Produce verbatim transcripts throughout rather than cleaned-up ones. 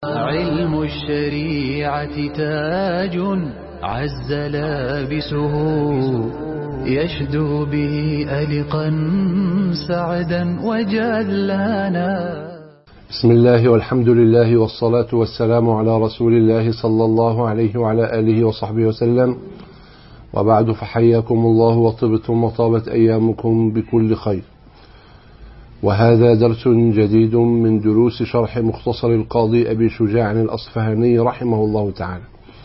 علم الشريعة تاج عز لابسه يشدو به ألقا سعدا وجلانا. بسم الله والحمد لله والصلاة والسلام على رسول الله صلى الله عليه وعلى آله وصحبه وسلم، وبعد، فحياكم الله وطبتم وطابت أيامكم بكل خير. وهذا درس جديد من دروس شرح مختصر القاضي أبي شجاع الأصفهاني رحمه الله تعالى،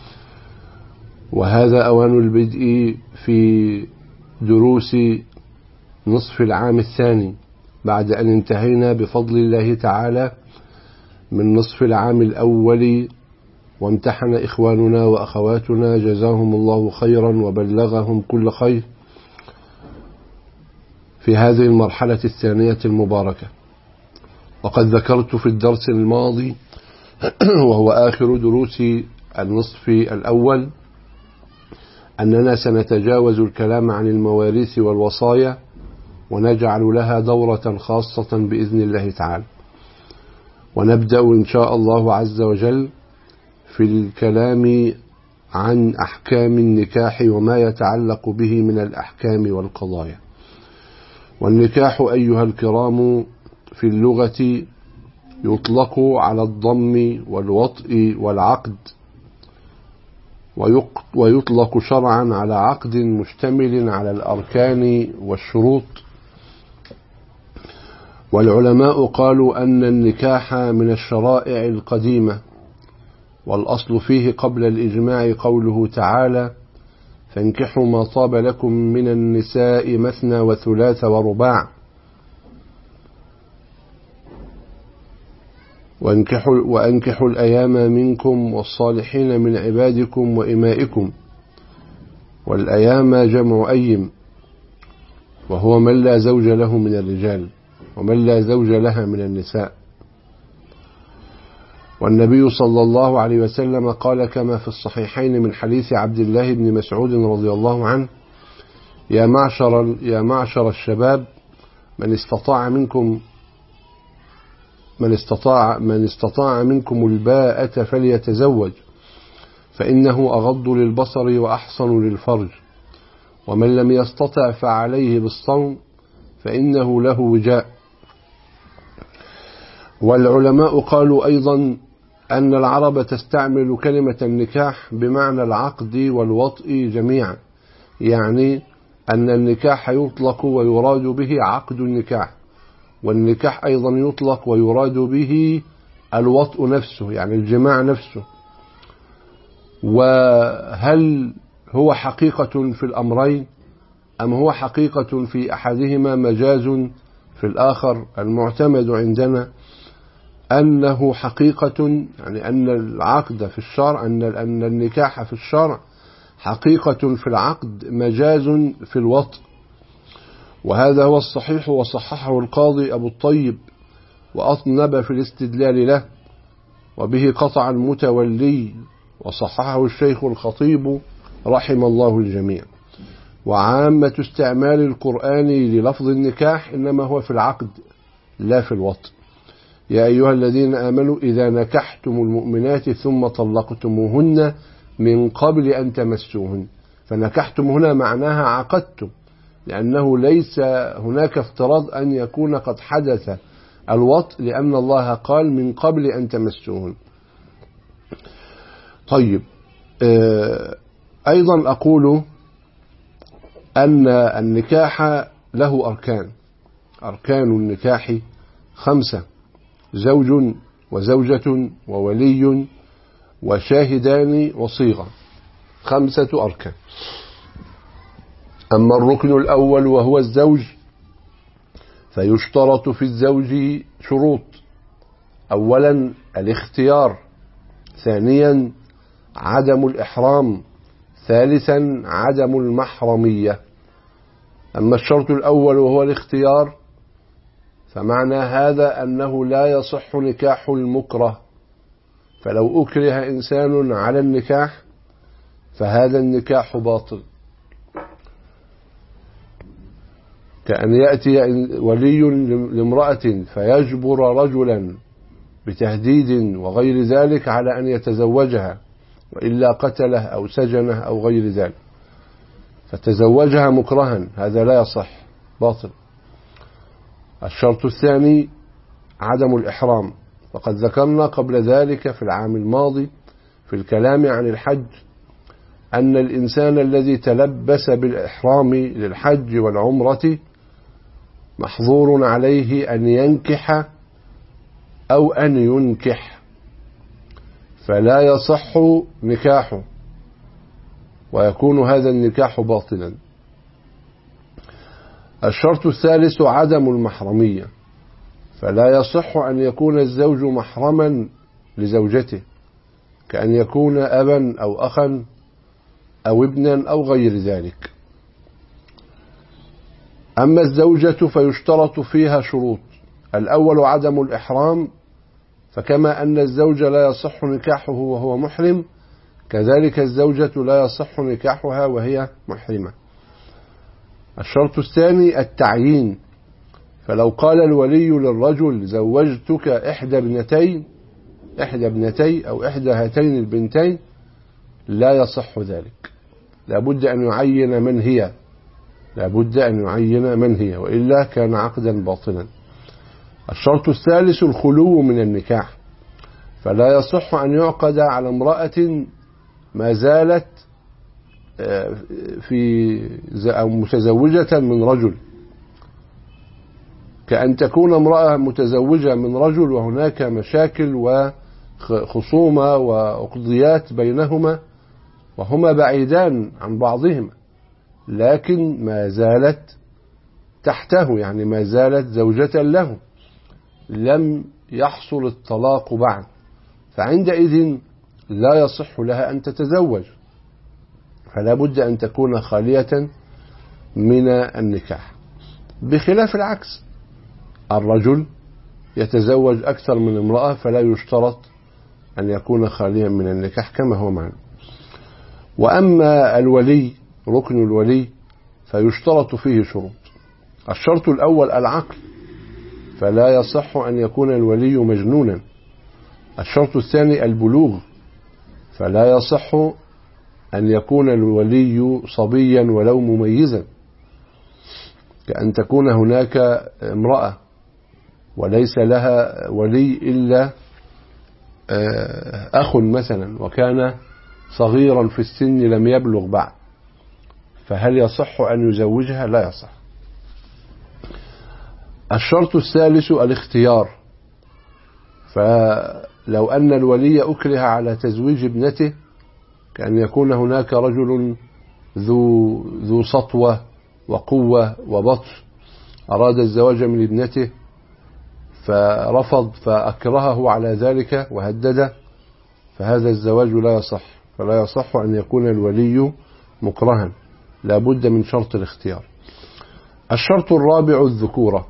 وهذا أوان البدء في دروس نصف العام الثاني بعد أن انتهينا بفضل الله تعالى من نصف العام الأول، وامتحن إخواننا وأخواتنا جزاهم الله خيرا وبلغهم كل خير في هذه المرحلة الثانية المباركة. وقد ذكرت في الدرس الماضي وهو آخر دروس النصف الأول أننا سنتجاوز الكلام عن المواريث والوصايا ونجعل لها دورة خاصة بإذن الله تعالى، ونبدأ إن شاء الله عز وجل في الكلام عن أحكام النكاح وما يتعلق به من الأحكام والقضايا. والنكاح أيها الكرام في اللغة يطلق على الضم والوطء والعقد، ويطلق شرعا على عقد مشتمل على الأركان والشروط. والعلماء قالوا أن النكاح من الشرائع القديمة، والأصل فيه قبل الإجماع قوله تعالى: فانكحوا ما طاب لكم من النساء مثنى وثلاث ورباع، وانكحوا, وأنكحوا الأيام منكم والصالحين من عبادكم وإمائكم. والأيام جمع أيم، وهو من لا زوج له من الرجال ومن لا زوج لها من النساء. والنبي صلى الله عليه وسلم قال كما في الصحيحين من حديث عبد الله بن مسعود رضي الله عنه: يا معشر, يا معشر الشباب، من استطاع منكم من استطاع من استطاع منكم الباءة فليتزوج، فإنه أغض للبصر وأحصن للفرج، ومن لم يستطع فعليه بالصوم فإنه له وجاء. والعلماء قالوا أيضا أن العرب تستعمل كلمة النكاح بمعنى العقد والوطء جميعا، يعني أن النكاح يطلق ويراد به عقد النكاح، والنكاح أيضا يطلق ويراد به الوطء نفسه، يعني الجماع نفسه. وهل هو حقيقة في الأمرين أم هو حقيقة في أحدهما مجاز في الآخر؟ المعتمد عندنا أنه حقيقة، يعني أن العقد في الشرع أن أن النكاح في الشرع حقيقة في العقد مجاز في الوطء، وهذا هو الصحيح، وصححه القاضي أبو الطيب وأطنب في الاستدلال له، وبه قطع المتولي، وصححه الشيخ الخطيب رحم الله الجميع. وعامة استعمال القرآن للفظ النكاح إنما هو في العقد لا في الوطء. يا أيها الذين آمنوا إذا نكحتم المؤمنات ثم طلقتموهن من قبل أن تمسوهن، فنكحتم هنا معناها عقدتم، لأنه ليس هناك افتراض أن يكون قد حدث الوطء، لأن الله قال من قبل أن تمسوهن. طيب، أيضا أقول أن النكاح له أركان. أركان النكاح خمسة: زوج وزوجة وولي وشاهدان وصيغة، خمسة أركان. أما الركن الأول وهو الزوج، فيشترط في الزوج شروط: أولا الاختيار، ثانيا عدم الإحرام، ثالثا عدم المحرمية. أما الشرط الأول وهو الاختيار، فمعنى هذا أنه لا يصح نكاح المكره، فلو أكره إنسان على النكاح فهذا النكاح باطل، كأن يأتي ولي لامرأة فيجبر رجلا بتهديد وغير ذلك على أن يتزوجها، وإلا قتله أو سجنه أو غير ذلك، فتزوجها مكرها، هذا لا يصح، باطل. الشرط الثاني عدم الإحرام، وقد ذكرنا قبل ذلك في العام الماضي في الكلام عن الحج أن الإنسان الذي تلبس بالإحرام للحج والعمرة محظور عليه أن ينكح أو أن ينكح، فلا يصح نكاحه، ويكون هذا النكاح باطلا. الشرط الثالث عدم المحرمية، فلا يصح أن يكون الزوج محرما لزوجته، كأن يكون أبا أو أخا أو ابنا أو غير ذلك. أما الزوجة فيشترط فيها شروط: الأول عدم الإحرام، فكما أن الزوج لا يصح نكاحه وهو محرم، كذلك الزوجة لا يصح نكاحها وهي محرمة. الشرط الثاني التعيين، فلو قال الولي للرجل زوجتك إحدى ابنتين إحدى ابنتي أو إحدى هاتين البنتين، لا يصح ذلك، لابد أن يعين من هي لابد أن يعين من هي وإلا كان عقدا باطلا. الشرط الثالث الخلو من النكاح، فلا يصح أن يعقد على امرأة ما زالت في أو متزوجة من رجل، كأن تكون امرأة متزوجة من رجل وهناك مشاكل وخصومة وعقديات بينهما وهما بعيدان عن بعضهما، لكن ما زالت تحته، يعني ما زالت زوجة له، لم يحصل الطلاق بعد، فعندئذ لا يصح لها أن تتزوج، فلا بد أن تكون خالية من النكاح. بخلاف العكس، الرجل يتزوج أكثر من امرأة فلا يشترط أن يكون خاليا من النكاح كما هو معنا. وأما الولي، ركن الولي، فيشترط فيه شروط: الشرط الأول العقل، فلا يصح أن يكون الولي مجنونا. الشرط الثاني البلوغ، فلا يصح أن يكون الولي صبيا ولو مميزا، كأن تكون هناك امرأة وليس لها ولي إلا أخ مثلا وكان صغيرا في السن لم يبلغ بعد، فهل يصح أن يزوجها؟ لا يصح. الشرط الثالث الاختيار، فلو أن الولي أكره على تزويج ابنته، كأن يكون هناك رجل ذو ذو سطوة وقوة وبطش أراد الزواج من ابنته فرفض فأكرهه على ذلك وهدده، فهذا الزواج لا يصح، فلا يصح أن يكون الولي مكرها، لا بد من شرط الاختيار. الشرط الرابع الذكورة،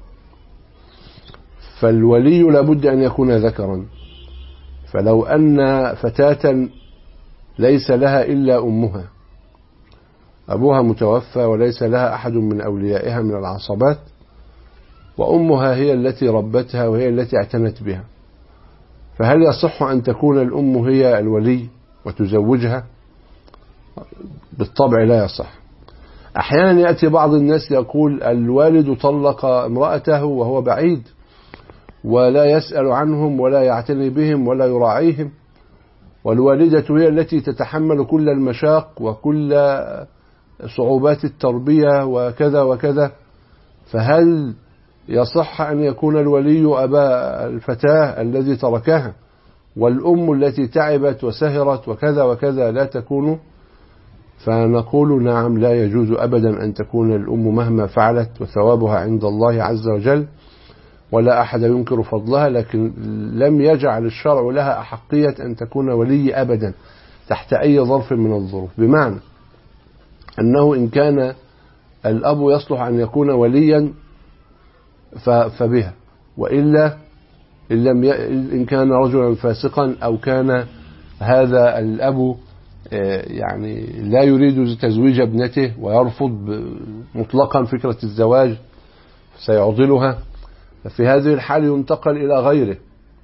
فالولي لا بد أن يكون ذكرا، فلو أن فتاة ليس لها إلا أمها، أبوها متوفى وليس لها أحد من أوليائها من العصبات، وأمها هي التي ربتها وهي التي اعتنت بها، فهل يصح أن تكون الأم هي الولي وتزوجها؟ بالطبع لا يصح. أحيانا يأتي بعض الناس يقول الوالد طلق امرأته وهو بعيد ولا يسأل عنهم ولا يعتني بهم ولا يراعيهم، والوالدة هي التي تتحمل كل المشاق وكل صعوبات التربية وكذا وكذا، فهل يصح أن يكون الولي أبا الفتاة الذي تركها والأم التي تعبت وسهرت وكذا وكذا لا تكون؟ فنقول نعم، لا يجوز أبدا أن تكون الأم مهما فعلت، وثوابها عند الله عز وجل ولا أحد ينكر فضلها، لكن لم يجعل الشرع لها أحقية أن تكون ولي أبدا تحت أي ظرف من الظروف، بمعنى أنه إن كان الأب يصلح أن يكون وليا فبها، وإلا إن, لم ي... إن كان رجلا فاسقا أو كان هذا الأب يعني لا يريد تزويج ابنته ويرفض مطلقا فكرة الزواج سيعضلها، ففي هذه الحال ينتقل إلى غيره،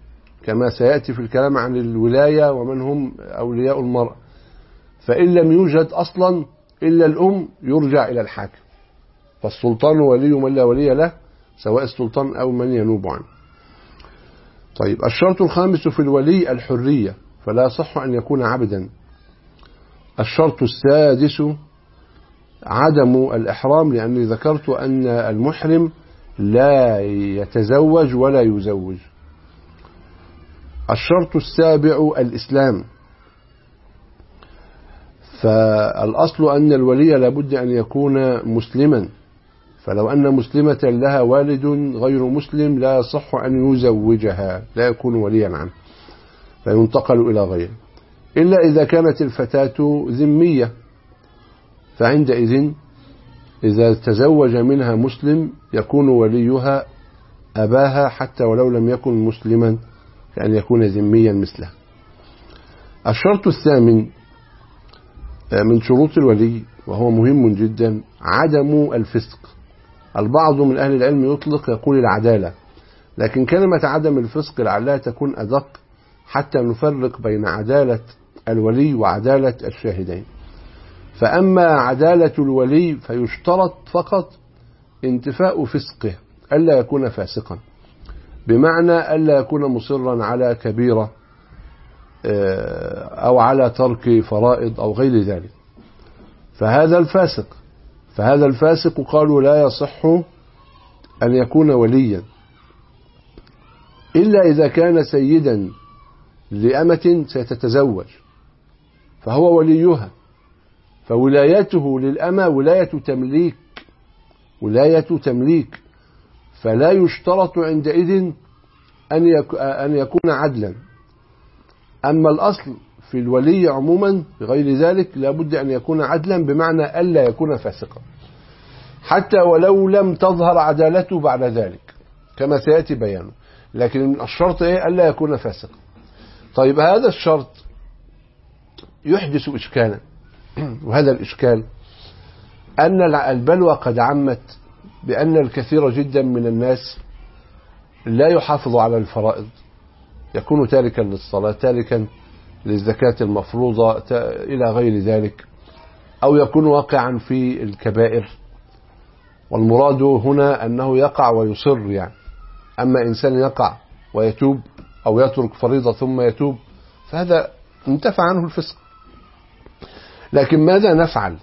كما سيأتي في الكلام عن الولاية ومن هم أولياء المرأة. فإن لم يوجد أصلا إلا الأم يرجع إلى الحاكم، فالسلطان ولي من لا ولي له، سواء السلطان أو من ينوب عنه. طيب، الشرط الخامس في الولي الحرية، فلا يصح أن يكون عبدا. الشرط السادس عدم الإحرام، لأني ذكرت أن المحرم لا يتزوج ولا يزوج. الشرط السابع الإسلام، فالأصل أن الولي لابد أن يكون مسلما، فلو أن مسلمة لها والد غير مسلم لا يصح أن يزوجها، لا يكون وليا عنه، فينتقل إلى غيره، إلا إذا كانت الفتاة ذمية، فعندئذ إذا تزوج منها مسلم يكون وليها أباها حتى ولو لم يكن مسلما، كأن يكون ذميا مثله. الشرط الثامن من شروط الولي وهو مهم جدا عدم الفسق. البعض من أهل العلم يطلق يقول العدالة، لكن كلمة عدم الفسق لعلها تكون أدق حتى نفرق بين عدالة الولي وعدالة الشاهدين. فأما عدالة الولي فيشترط فقط انتفاء فسقه، ألا يكون فاسقا، بمعنى ألا يكون مصرا على كبيرة أو على ترك فرائض أو غير ذلك، فهذا الفاسق فهذا الفاسق قالوا لا يصح أن يكون وليا، إلا إذا كان سيدا لأمة ستتزوج فهو وليها، فولايته للأمة ولاية تمليك ولاية تمليك فلا يشترط عندئذ أن يكون عدلا. أما الأصل في الولي عموما بغير ذلك لابد أن يكون عدلا، بمعنى ألا يكون فاسقا، حتى ولو لم تظهر عدالته بعد ذلك كما سيأتي بيانه، لكن الشرط إيه؟ ألا يكون فاسقا. طيب، هذا الشرط يحدث إشكالا، وهذا الإشكال أن البلوى قد عمت بأن الكثير جدا من الناس لا يحافظ على الفرائض، يكون تاركا للصلاة، تاركا للزكاة المفروضة إلى غير ذلك، أو يكون واقعا في الكبائر، والمراد هنا أنه يقع ويصر يعني. أما إنسان يقع ويتوب أو يترك فريضة ثم يتوب فهذا انتفع عنه الفسق. لكن ماذا نفعل؟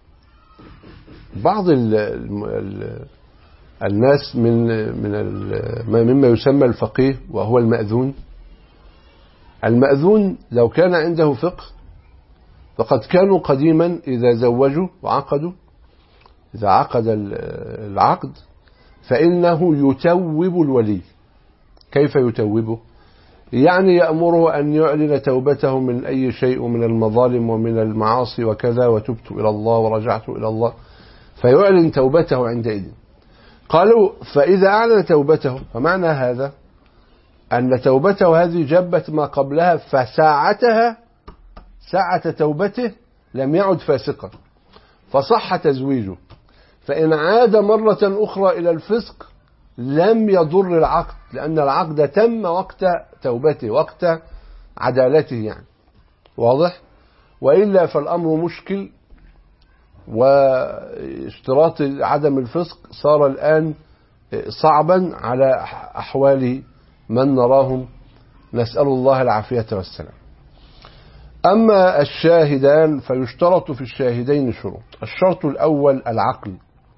بعض ال ال الناس من من مما يسمى الفقيه وهو المأذون. المأذون لو كان عنده فقه فقد كانوا قديما إذا زوجوا وعقدوا إذا عقد العقد فإنه يتوب الولي. كيف يتوبه؟ يعني يأمره أن يعلن توبته من أي شيء من المظالم ومن المعاصي وكذا، وتبت إلى الله ورجعت إلى الله، فيعلن توبته عندئذ. قالوا فإذا أعلن توبته فمعنى هذا أن توبته هذه جبت ما قبلها، فساعتها ساعة توبته لم يعد فاسقا فصح تزويجه. فإن عاد مرة أخرى إلى الفسق لم يضر العقد، لأن العقد تم وقت توبته، وقت عدالته يعني. واضح؟ وإلا فالأمر مشكل، واشتراط عدم الفسق صار الآن صعبا على أحوال من نراهم، نسأل الله العافية والسلام. أما الشاهدان فيشترط في الشاهدين شروط. الشرط الأول العقل،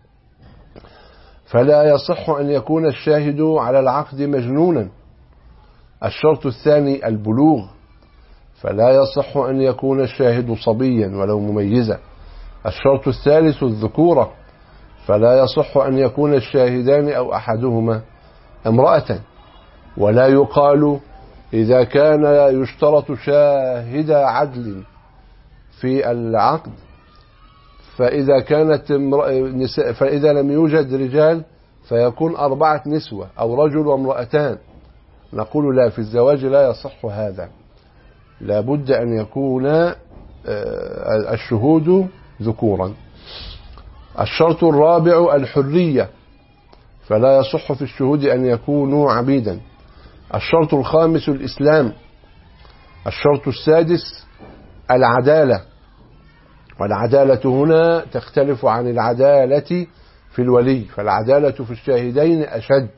فلا يصح أن يكون الشاهد على العقد مجنونا. الشرط الثاني البلوغ، فلا يصح أن يكون الشاهد صبيا ولو مميزا. الشرط الثالث الذكورة، فلا يصح أن يكون الشاهدان أو أحدهما امرأة. ولا يقال إذا كان يشترط شاهد عدل في العقد فإذا كانت نساء فإذا لم يوجد رجال فيكون أربعة نسوة أو رجل وامرأتان. نقول لا، في الزواج لا يصح هذا، لا بد أن يكون الشهود ذكورا. الشرط الرابع الحرية، فلا يصح في الشهود أن يكونوا عبيدا. الشرط الخامس الإسلام. الشرط السادس العدالة، والعدالة هنا تختلف عن العدالة في الولي، فالعدالة في الشاهدين أشد.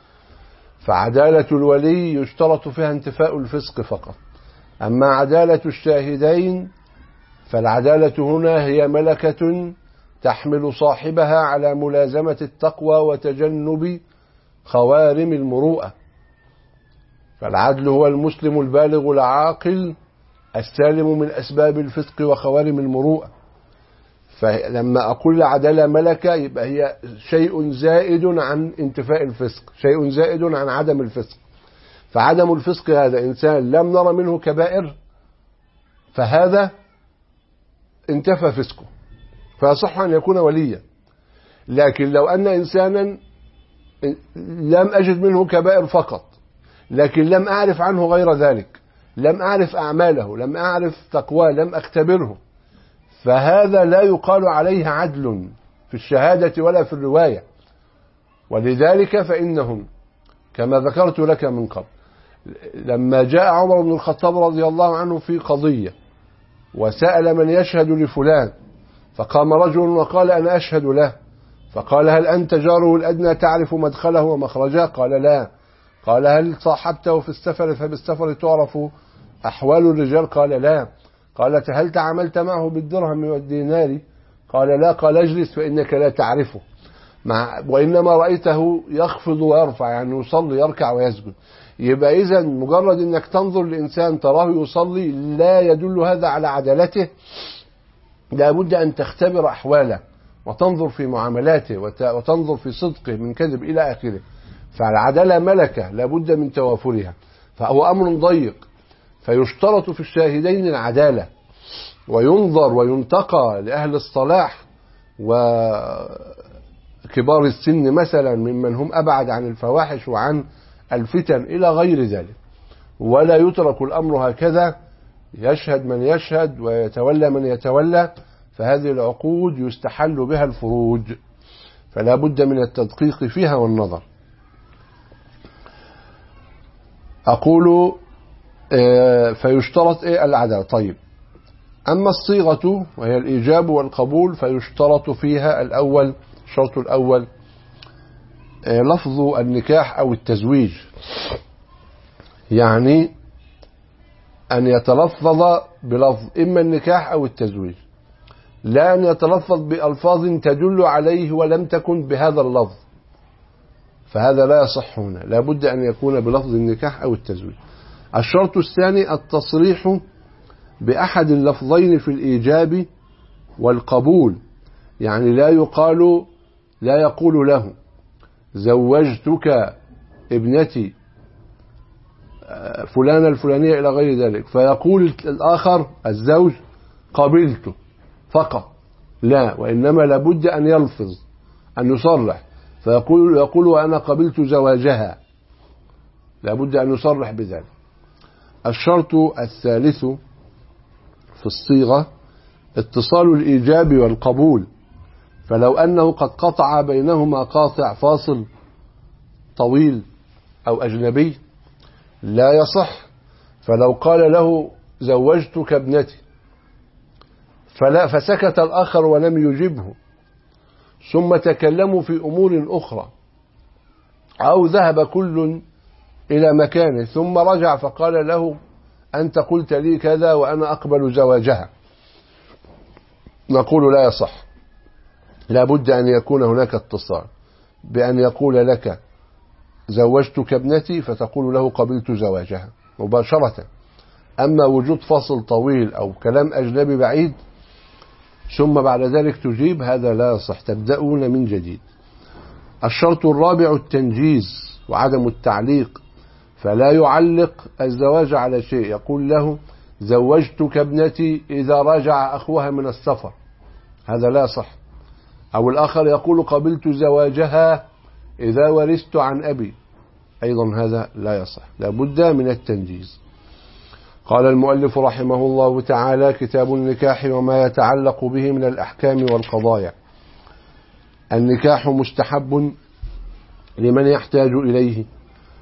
فعدالة الولي يشترط فيها انتفاء الفسق فقط، أما عدالة الشاهدين فالعدالة هنا هي ملكة تحمل صاحبها على ملازمة التقوى وتجنب خوارم المروءة. فالعدل هو المسلم البالغ العاقل السالم من أسباب الفسق وخوارم المروءة. فلما أقول العدالة ملكة يبقى هي شيء زائد عن انتفاء الفسق، شيء زائد عن عدم الفسق. فعدم الفسق هذا إنسان لم نرى منه كبائر فهذا انتفى فسقه فيصح أن يكون وليا. لكن لو أن إنسانا لم أجد منه كبائر فقط لكن لم أعرف عنه غير ذلك، لم أعرف أعماله، لم أعرف تقواه، لم أختبره، فهذا لا يقال عليه عدل في الشهادة ولا في الرواية. ولذلك فإنهم كما ذكرت لك من قبل لما جاء عمر بن الخطاب رضي الله عنه في قضية وسأل من يشهد لفلان، فقام رجل وقال أنا أشهد له، فقال هل أنت جاره الأدنى تعرف مدخله ومخرجه؟ قال لا. قال هل صاحبته في السفر فبالسفر تعرف أحوال الرجال؟ قال لا. قالت هل تعاملت معه بالدرهم والدينار؟ قال لا. قال اجلس فإنك لا تعرفه، مع وإنما رأيته يخفض ويرفع، يعني يصلي يركع ويسجد. يبقى إذا مجرد أنك تنظر لإنسان تراه يصلي لا يدل هذا على عدالته، لابد أن تختبر أحواله وتنظر في معاملاته وتنظر في صدقه من كذب إلى آخره. فالعدالة ملكة لابد من توافرها، فهو أمر ضيق. فيشترط في الشاهدين العدالة، وينظر وينتقى لأهل الصلاح وكبار السن مثلا ممن هم أبعد عن الفواحش وعن الفتن إلى غير ذلك، ولا يترك الأمر هكذا يشهد من يشهد ويتولى من يتولى، فهذه العقود يستحل بها الفروج، فلا بد من التدقيق فيها والنظر. أقول فيشترط إيه العدالة. طيب، أما الصيغة وهي الإيجاب والقبول فيشترط فيها الأول، الشرط الأول لفظ النكاح أو التزويج، يعني أن يتلفظ بلفظ إما النكاح أو التزويج، لا أن يتلفظ بألفاظ تدل عليه ولم تكن بهذا اللفظ، فهذا لا يصح هنا، لا بد أن يكون بلفظ النكاح أو التزويج. الشرط الثاني التصريح بأحد اللفظين في الإيجاب والقبول، يعني لا يقال لا يقول له زوجتك ابنتي فلانة الفلانية إلى غير ذلك، فيقول الآخر الزوج قبلته فقط، لا، وإنما لابد أن يلفظ أن يصرح، فيقول يقول أنا قبلت زواجها، لابد أن يصرح بذلك. الشرط الثالث في الصيغة اتصال الإيجاب والقبول، فلو أنه قد قطع بينهما قاطع فاصل طويل أو أجنبي لا يصح. فلو قال له زوجتك ابنتي فلا فسكت الآخر ولم يجبه، ثم تكلموا في أمور أخرى، أو ذهب كل إلى مكانه ثم رجع فقال له أنت قلت لي كذا وأنا أقبل زواجها، نقول لا يصح، لا بد أن يكون هناك اتصال بأن يقول لك زوجتك ابنتي فتقول له قبلت زواجها مباشرة. أما وجود فصل طويل أو كلام أجنبي بعيد ثم بعد ذلك تجيب، هذا لا يصح، تبدأون من جديد. الشرط الرابع التنجيز وعدم التعليق، فلا يعلق الزواج على شيء، يقول له زوجتك ابنتي إذا رجع أخوها من السفر، هذا لا يصح. أو الآخر يقول قبلت زواجها إذا ورثت عن أبي، أيضا هذا لا يصح، لا بد من التنجيز. قال المؤلف رحمه الله تعالى: كتاب النكاح وما يتعلق به من الأحكام والقضايا. النكاح مستحب لمن يحتاج إليه،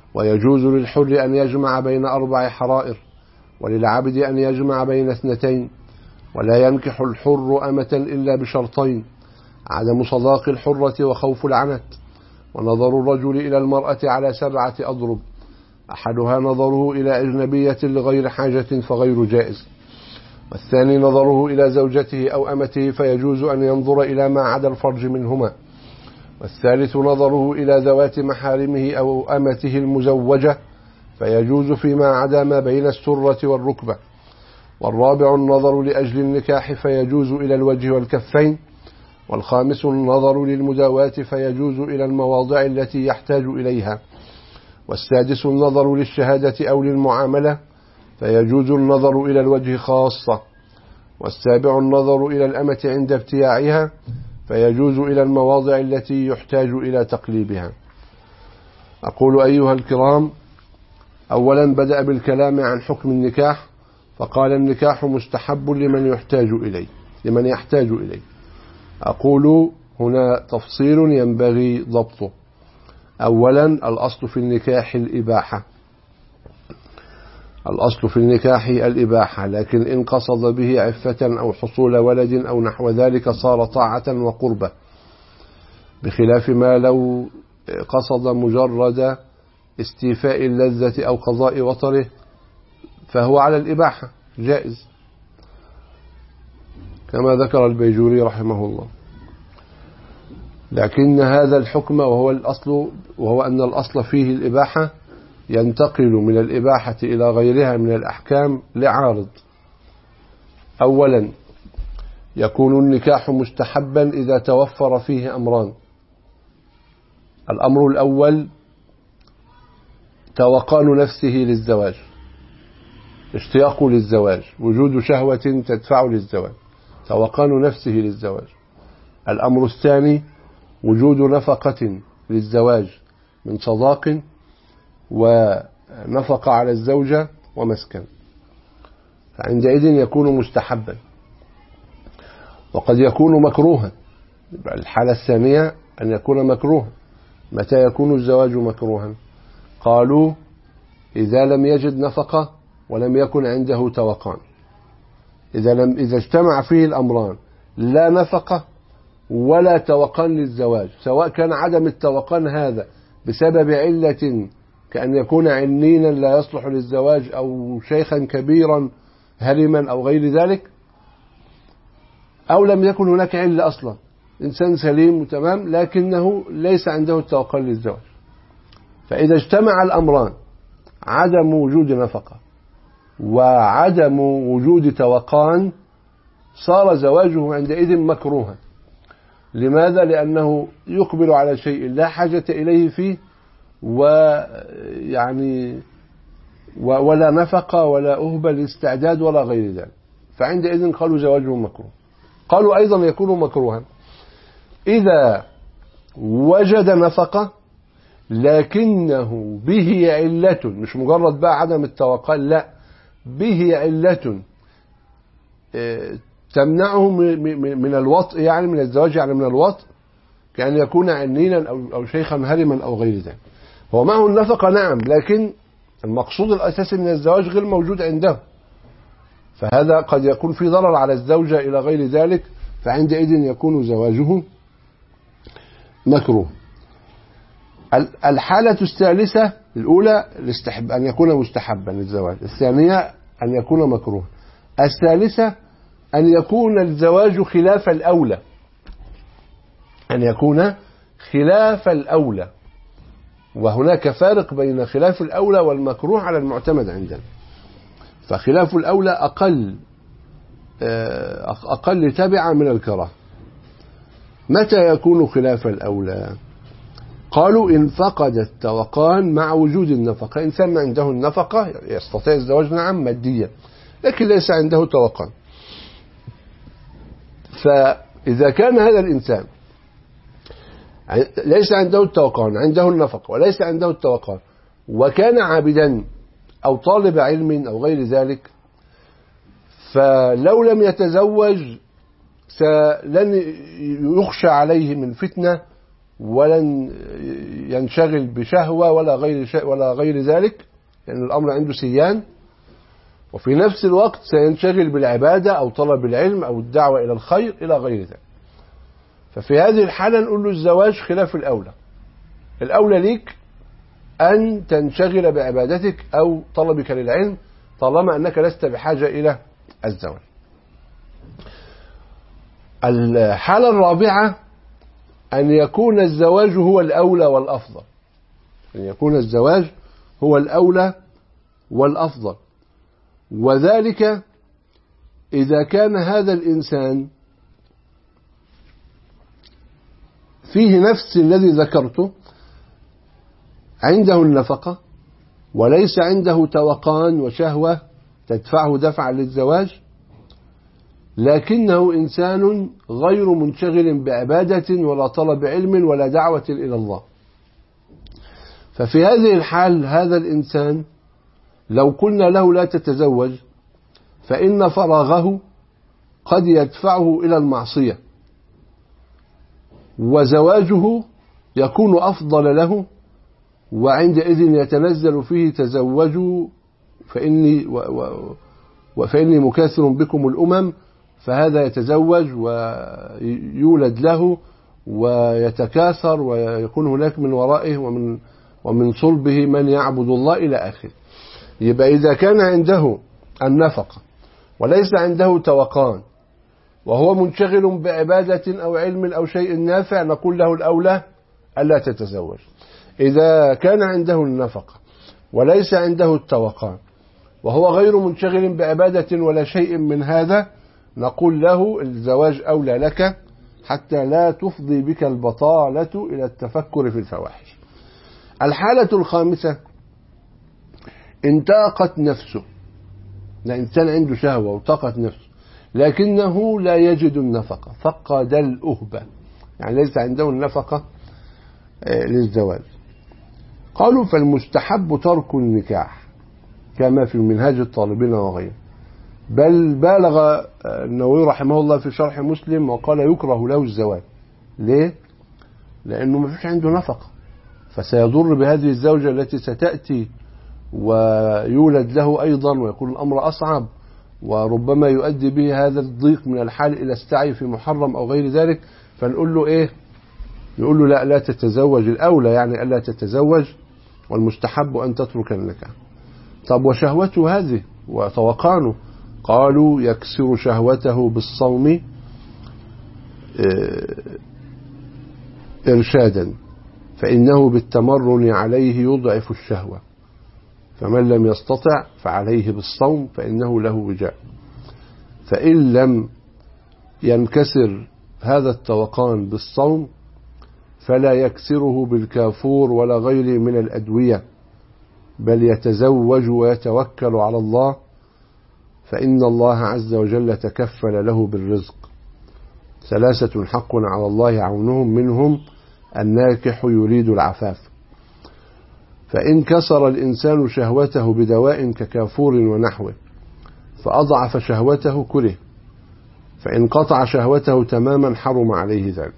ويجوز للحر أن يجمع بين أربع حرائر، وللعبد أن يجمع بين اثنتين، ولا ينكح الحر أمة إلا بشرطين: عدم صداق الحرة وخوف العنت، ونظر الرجل إلى المرأة على سبعة أضرب، أحدها نظره إلى أجنبية لغير حاجة فغير جائز، والثاني نظره إلى زوجته أو أمته فيجوز أن ينظر إلى ما عدا الفرج منهما، والثالث نظره إلى ذوات محارمه أو أمته المزوجة فيجوز فيما عدا ما بين السرة والركبة، والرابع النظر لأجل النكاح فيجوز إلى الوجه والكفين، والخامس النظر للمداواة فيجوز إلى المواضع التي يحتاج إليها، والسادس النظر للشهادة أو للمعاملة فيجوز النظر إلى الوجه خاصة، والسابع النظر إلى الأمة عند ابتياعها فيجوز إلى المواضع التي يحتاج إلى تقليبها. أقول أيها الكرام: أولا بدأ بالكلام عن حكم النكاح، فقال: النكاح مستحب لمن يحتاج إليه لمن يحتاج إليه. أقول هنا تفصيل ينبغي ضبطه. أولا الأصل في النكاح الإباحة، الأصل في النكاح الإباحة، لكن إن قصد به عفة أو حصول ولد أو نحو ذلك صار طاعة وقربة، بخلاف ما لو قصد مجرد استيفاء اللذة أو قضاء وطره فهو على الإباحة جائز، كما ذكر البيجوري رحمه الله. لكن هذا الحكم وهو الأصل، وهو أن الأصل فيه الإباحة، ينتقل من الإباحة إلى غيرها من الأحكام لعارض. أولا يكون النكاح مستحبا إذا توفر فيه أمران: الأمر الأول توقان نفسه للزواج، اشتياق للزواج، وجود شهوة تدفع للزواج، توقان نفسه للزواج. الأمر الثاني وجود نفقة للزواج من صداق ونفقة على الزوجة ومسكن، فعندئذ يكون مستحبا. وقد يكون مكروها. الحالة الثانية أن يكون مكروها. متى يكون الزواج مكروها؟ قالوا: إذا لم يجد نفقة ولم يكن عنده توقان. إذا لم إذا اجتمع فيه الأمران، لا نفقة ولا توقان للزواج، سواء كان عدم التوقان هذا بسبب علة كأن يكون عنينا لا يصلح للزواج، أو شيخا كبيرا هرما أو غير ذلك، أو لم يكن هناك علة أصلا، إنسان سليم وتمام لكنه ليس عنده التوقان للزواج، فإذا اجتمع الأمران، عدم وجود نفقة وعدم وجود توقان، صار زواجه عندئذ مكروها. لماذا؟ لأنه يقبل على شيء لا حاجة إليه فيه، ويعني ولا نفقة ولا أهبة للاستعداد ولا غير ذلك، فعندئذ قالوا زواجه مكروه. قالوا أيضا يكون مكروها إذا وجد نفقة لكنه به علة، مش مجرد بقى عدم التوقان، لا، به علة تمنعه من الوطء، يعني من الزواج، يعني من الوطء، كأن يكون عنينا أو شيخا هرما أو غير ذلك. هو معه النفقة نعم، لكن المقصود الأساسي من الزواج غير موجود عنده، فهذا قد يكون في ضرر على الزوجة إلى غير ذلك، فعندئذ يكون زواجه مكروه. الحالة الثالثة، الأولى الاستحب أن يكون مستحبا للزواج، الثانية أن يكون مكروه، الثالثة أن يكون الزواج خلاف الأولى، أن يكون خلاف الأولى. وهناك فارق بين خلاف الأولى والمكروه على المعتمد عندنا، فخلاف الأولى أقل أقل تبعا من الكراهة. متى يكون خلاف الأولى؟ قالوا: إن فقد التوقان مع وجود النفقة. إنسان عنده النفقة يستطيع الزواج نعم ماديا، لكن ليس عنده توقان، فإذا كان هذا الإنسان ليس عنده التوقان، عنده النفقة وليس عنده التوقان، وكان عابدا أو طالب علم أو غير ذلك، فلو لم يتزوج لن يخشى عليه من فتنة ولن ينشغل بشهوة ولا غير شيء ولا غير ذلك، لأن يعني الأمر عنده سيان، وفي نفس الوقت سينشغل بالعبادة أو طلب العلم أو الدعوة إلى الخير إلى غير ذلك. ففي هذه الحالة نقول له الزواج خلاف الأولى. الأولى ليك أن تنشغل بعبادتك أو طلبك للعلم طالما أنك لست بحاجة إلى الزواج. الحالة الرابعة أن يكون الزواج هو الأولى والأفضل، أن يكون الزواج هو الأولى والأفضل، وذلك إذا كان هذا الإنسان فيه نفس الذي ذكرته، عنده النفقة وليس عنده توقان وشهوة تدفعه دفعا للزواج، لكنه إنسان غير منشغل بعبادة ولا طلب علم ولا دعوة إلى الله. ففي هذه الحال هذا الإنسان لو قلنا له لا تتزوج فإن فراغه قد يدفعه إلى المعصية، وزواجه يكون أفضل له، وعندئذ يتنزل فيه تزوجوا فإني, فإني مكاثر بكم الأمم، فهذا يتزوج ويولد له ويتكاثر ويكون هناك من ورائه ومن, ومن صلبه من يعبد الله إلى آخره. يبقى إذا كان عنده النفقة وليس عنده توقان وهو منشغل بعبادة أو علم أو شيء نافع نقول له الأولى ألا تتزوج. إذا كان عنده النفقة وليس عنده التوقان وهو غير منشغل بعبادة ولا شيء من هذا نقول له الزواج أولى لك حتى لا تفضي بك البطالة إلى التفكر في الفواحش. الحالة الخامسة إن طاقت نفسه، الإنسان عنده شهوة وطاقت نفسه لكنه لا يجد النفقة، فقد الأهبة، يعني ليس عنده النفقة للزواج. قالوا فالمستحب ترك النكاح كما في منهاج الطالبين وغيره، بل بالغ النووي رحمه الله في شرح مسلم وقال يكره له الزواج. ليه؟ لأنه ما فيش عنده نفقة، فسيضر بهذه الزوجة التي ستأتي ويولد له أيضا ويكون الأمر أصعب، وربما يؤدي به هذا الضيق من الحال إلى السعي في محرم أو غير ذلك. فنقول له إيه؟ يقول له لا لا تتزوج، الأولى يعني ألا تتزوج، والمستحب أن تترك النكاح. طب وشهوته هذه وتوقانه؟ قالوا يكسر شهوته بالصوم إرشادا، فإنه بالتمرن عليه يضعف الشهوة، فمن لم يستطع فعليه بالصوم فإنه له وجاء. فإن لم ينكسر هذا التوقان بالصوم فلا يكسره بالكافور ولا غيره من الأدوية، بل يتزوج ويتوكل على الله، فإن الله عز وجل تكفل له بالرزق. ثلاثة حق على الله عونهم، منهم الناكح يريد العفاف. فإن كسر الإنسان شهوته بدواء ككافور ونحوه فأضعف شهوته كره، فإن قطع شهوته تماما حرم عليه ذلك.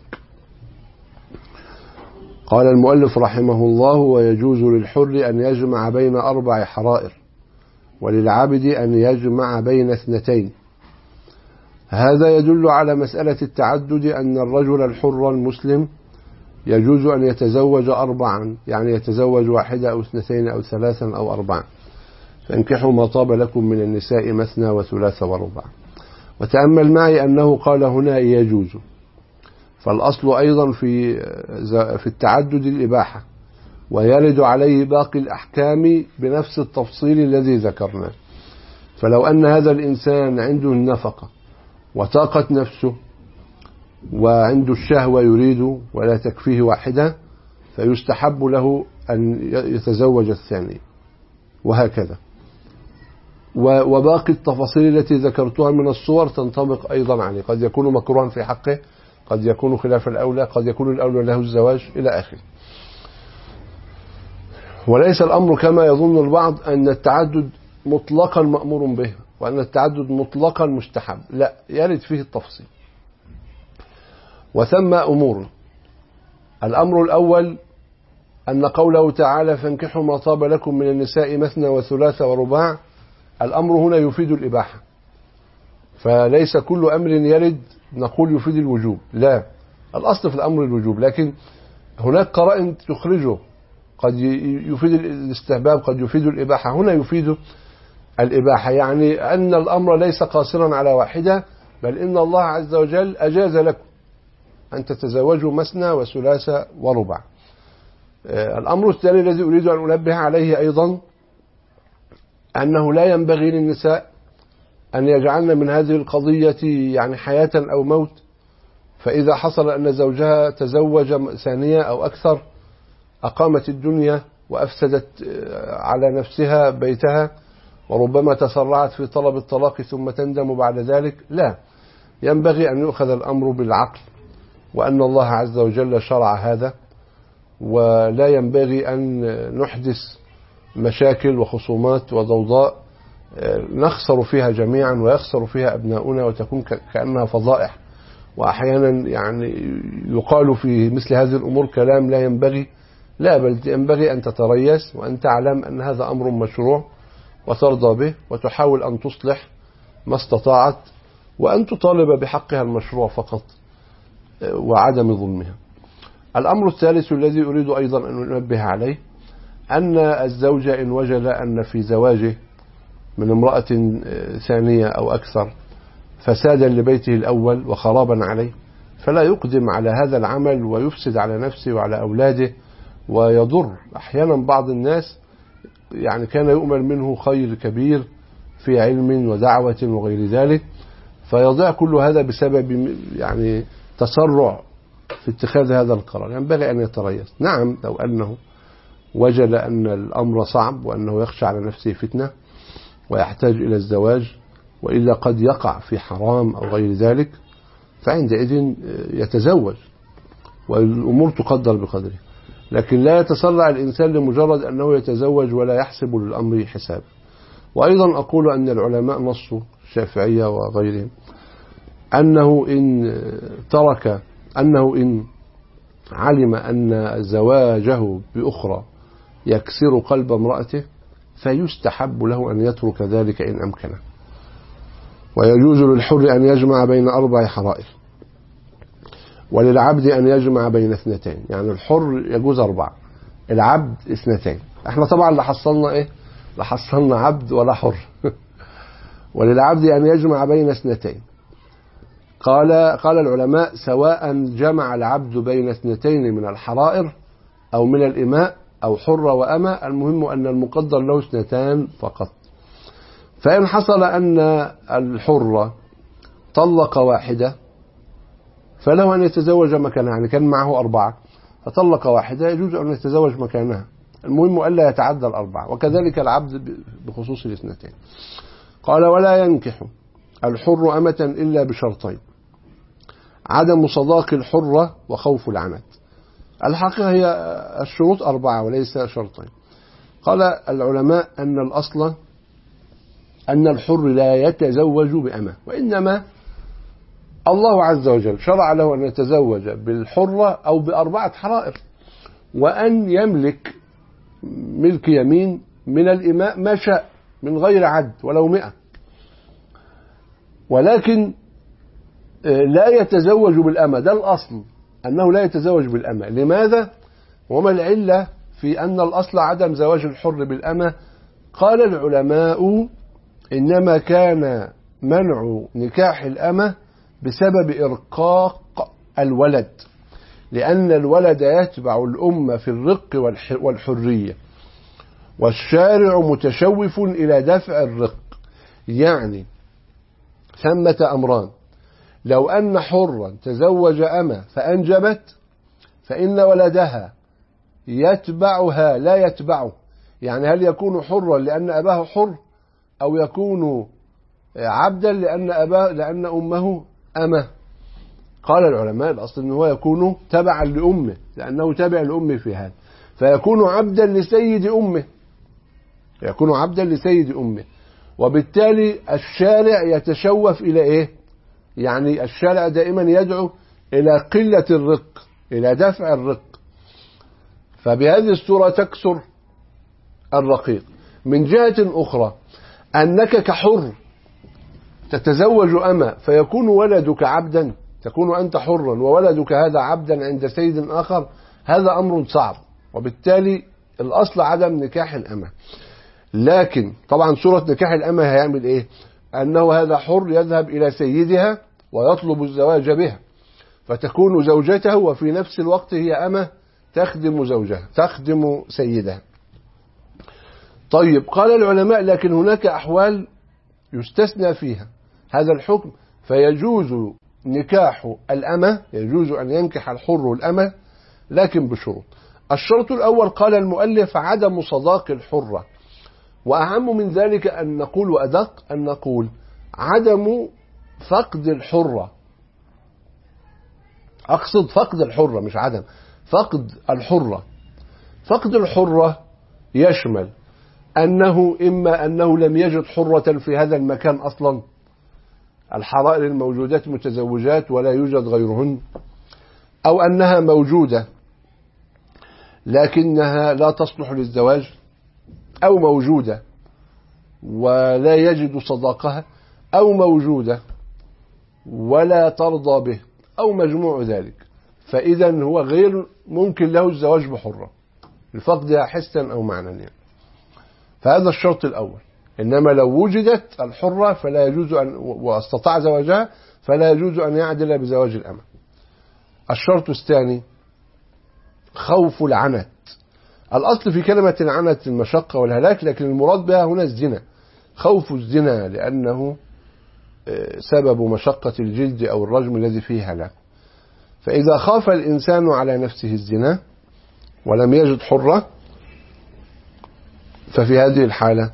قال المؤلف رحمه الله ويجوز للحر أن يجمع بين أربع حرائر، وللعبد أن يجمع بين اثنتين. هذا يدل على مسألة التعدد، أن الرجل الحر المسلم يجوز أن يتزوج أربعا، يعني يتزوج واحدة أو اثنتين أو ثلاثا أو أربعا. فانكحوا ما طاب لكم من النساء مثنى وثلاث ورباع. وتأمل معي أنه قال هنا يجوز، فالأصل أيضا في في التعدد الإباحة، ويرد عليه باقي الأحكام بنفس التفصيل الذي ذكرناه. فلو أن هذا الإنسان عنده النفقة وطاقة نفسه وعنده الشهوة يريد ولا تكفيه واحدة فيستحب له أن يتزوج الثاني، وهكذا. وباقي التفاصيل التي ذكرتها من الصور تنطبق أيضا عليه، قد يكون مكروها في حقه، قد يكون خلاف الأولى، قد يكون الأولى له الزواج إلى آخره. وليس الأمر كما يظن البعض أن التعدد مطلقا مأمور به وأن التعدد مطلقا مستحب، لا، يرد فيه التفصيل. وثم أمور الأمر الأول أن قوله تعالى فانكحوا ما طاب لكم من النساء مثنى وثلاث ورباع، الأمر هنا يفيد الإباحة، فليس كل أمر يرد نقول يفيد الوجوب، لا، الأصل في الأمر الوجوب، لكن هناك قرائن تخرجه، قد يفيد الاستحباب، قد يفيد الإباحة. هنا يفيد الإباحة، يعني أن الأمر ليس قاصرا على واحدة، بل إن الله عز وجل أجاز لكم أن تتزوجوا مثنى وثلاث ورباع. الأمر الثاني الذي أريد أن أنبه عليه أيضا أنه لا ينبغي للنساء أن يجعلن من هذه القضية يعني حياة أو موت، فإذا حصل أن زوجها تزوج ثانية أو أكثر أقامت الدنيا وأفسدت على نفسها بيتها، وربما تسرعت في طلب الطلاق ثم تندم بعد ذلك. لا، ينبغي أن يؤخذ الأمر بالعقل، وأن الله عز وجل شرع هذا، ولا ينبغي أن نحدث مشاكل وخصومات وضوضاء نخسر فيها جميعا ويخسر فيها أبناؤنا، وتكون كأنها فضائح، وأحيانا يعني يقال في مثل هذه الأمور كلام لا ينبغي. لا، بل ينبغي أن تتريث وأن تعلم أن هذا أمر مشروع وترضى به، وتحاول أن تصلح ما استطاعت، وأن تطالب بحقها المشروع فقط وعدم ظلمها. الأمر الثالث الذي أريد أيضا أن أنبه عليه أن الزوج إن وجد أن في زواجه من امرأة ثانية أو أكثر فسادا لبيته الأول وخرابا عليه، فلا يقدم على هذا العمل ويفسد على نفسه وعلى أولاده ويضر. أحيانا بعض الناس يعني كان يؤمل منه خير كبير في علم ودعوة وغير ذلك، فيضيع كل هذا بسبب يعني تسرع في اتخاذ هذا القرار. ينبغي أن يتريث. نعم، لو أنه وجد أن الأمر صعب وأنه يخشى على نفسه فتنة ويحتاج إلى الزواج، وإلا قد يقع في حرام أو غير ذلك، فعندئذ يتزوج والأمور تقدر بقدره. لكن لا يتسرع الإنسان لمجرد أنه يتزوج ولا يحسب للأمر حساب. وأيضا أقول أن العلماء نصوا الشافعية وغيرهم أنه إن ترك أنه إن علم أن زواجه بأخرى يكسر قلب امرأته فيستحب له أن يترك ذلك إن أمكنه. ويجوز للحر أن يجمع بين أربع حرائر، وللعبد أن يجمع بين اثنتين. يعني الحر يجوز أربعة، العبد اثنتين. احنا طبعا لا حصلنا إيه؟ لا حصلنا عبد ولا حر. وللعبد أن يجمع بين اثنتين. قال قال العلماء سواء جمع العبد بين اثنتين من الحرائر أو من الإماء أو حر وأمة، المهم أن المقدر له اثنتان فقط. فإن حصل أن الحر طلق واحدة فله أن يتزوج مكانها، يعني كان معه أربعة فطلق واحدة يجوز أن يتزوج مكانها، المهم ألا يتعدى الأربعة. وكذلك العبد بخصوص الاثنتين. قال ولا ينكح الحر أمة إلا بشرطين: عدم صداق الحرة وخوف العنت. الحقيقة هي الشروط أربعة وليس شرطين. قال العلماء أن الأصل أن الحر لا يتزوج بأمة، وإنما الله عز وجل شرع له أن يتزوج بالحرة أو بأربعة حرائر، وأن يملك ملك يمين من الإماء ما شاء من غير عد ولو مئة، ولكن لا يتزوج بالأمة. ده الأصل أنه لا يتزوج بالأمة. لماذا؟ وما العلة في أن الأصل عدم زواج الحر بالأمة؟ قال العلماء إنما كان منع نكاح الأمة بسبب إرقاق الولد، لأن الولد يتبع الأم في الرق والحرية، والشارع متشوف إلى دفع الرق. يعني ثمة أمران: لو أن حرا تزوج أمة فأنجبت فإن ولدها يتبعها لا يتبعه، يعني هل يكون حرا لأن أباه حر، أو يكون عبدا لأن أباه لأن أمه أمة؟ قال العلماء الأصل أنه يكون تبعا لأمه، لأنه تبع لأمه في هذا، فيكون عبدا لسيد أمه، يكون عبدا لسيد أمه. وبالتالي الشارع يتشوف إلى إيه؟ يعني الشارع دائما يدعو إلى قلة الرق، إلى دفع الرق. فبهذه الصورة تكسر الرقيق. من جهة أخرى أنك كحر تتزوج أما فيكون ولدك عبدا، تكون أنت حرا وولدك هذا عبدا عند سيد آخر، هذا أمر صعب، وبالتالي الأصل عدم نكاح الأمة. لكن طبعا صورة نكاح الأمة هيعمل إيه؟ أنه هذا حر يذهب إلى سيدها ويطلب الزواج بها، فتكون زوجته وفي نفس الوقت هي أمة تخدم زوجها تخدم سيدها. طيب قال العلماء لكن هناك أحوال يستثنى فيها هذا الحكم، فيجوز نكاح الأمة، يجوز أن ينكح الحر الأمة لكن بشروط. الشرط الأول قال المؤلف عدم صداق الحرة، وأهم من ذلك أن نقول وأدق أن نقول عدم فقد الحرة. أقصد فقد الحرة مش عدم، فقد الحرة. فقد الحرة يشمل أنه إما أنه لم يجد حرة في هذا المكان أصلا، الحرائر الموجودات متزوجات ولا يوجد غيرهن، أو أنها موجودة لكنها لا تصلح للزواج، أو موجودة ولا يجد صداقها، أو موجودة ولا ترضى به، أو مجموع ذلك، فإذا هو غير ممكن له الزواج بحرة لفقدها حسا أو معنى يعني. فهذا الشرط الأول. إنما لو وجدت الحرة فلا يجوز أن واستطاع زواجها فلا يجوز أن يعدل بزواج الأمة. الشرط الثاني خوف العنت. الأصل في كلمة العنت المشقة والهلاك، لكن المراد بها هنا الزنا، خوف الزنا لأنه سبب مشقة الجلد أو الرجم الذي فيه هلاك. فإذا خاف الإنسان على نفسه الزنا ولم يجد حرة ففي هذه الحالة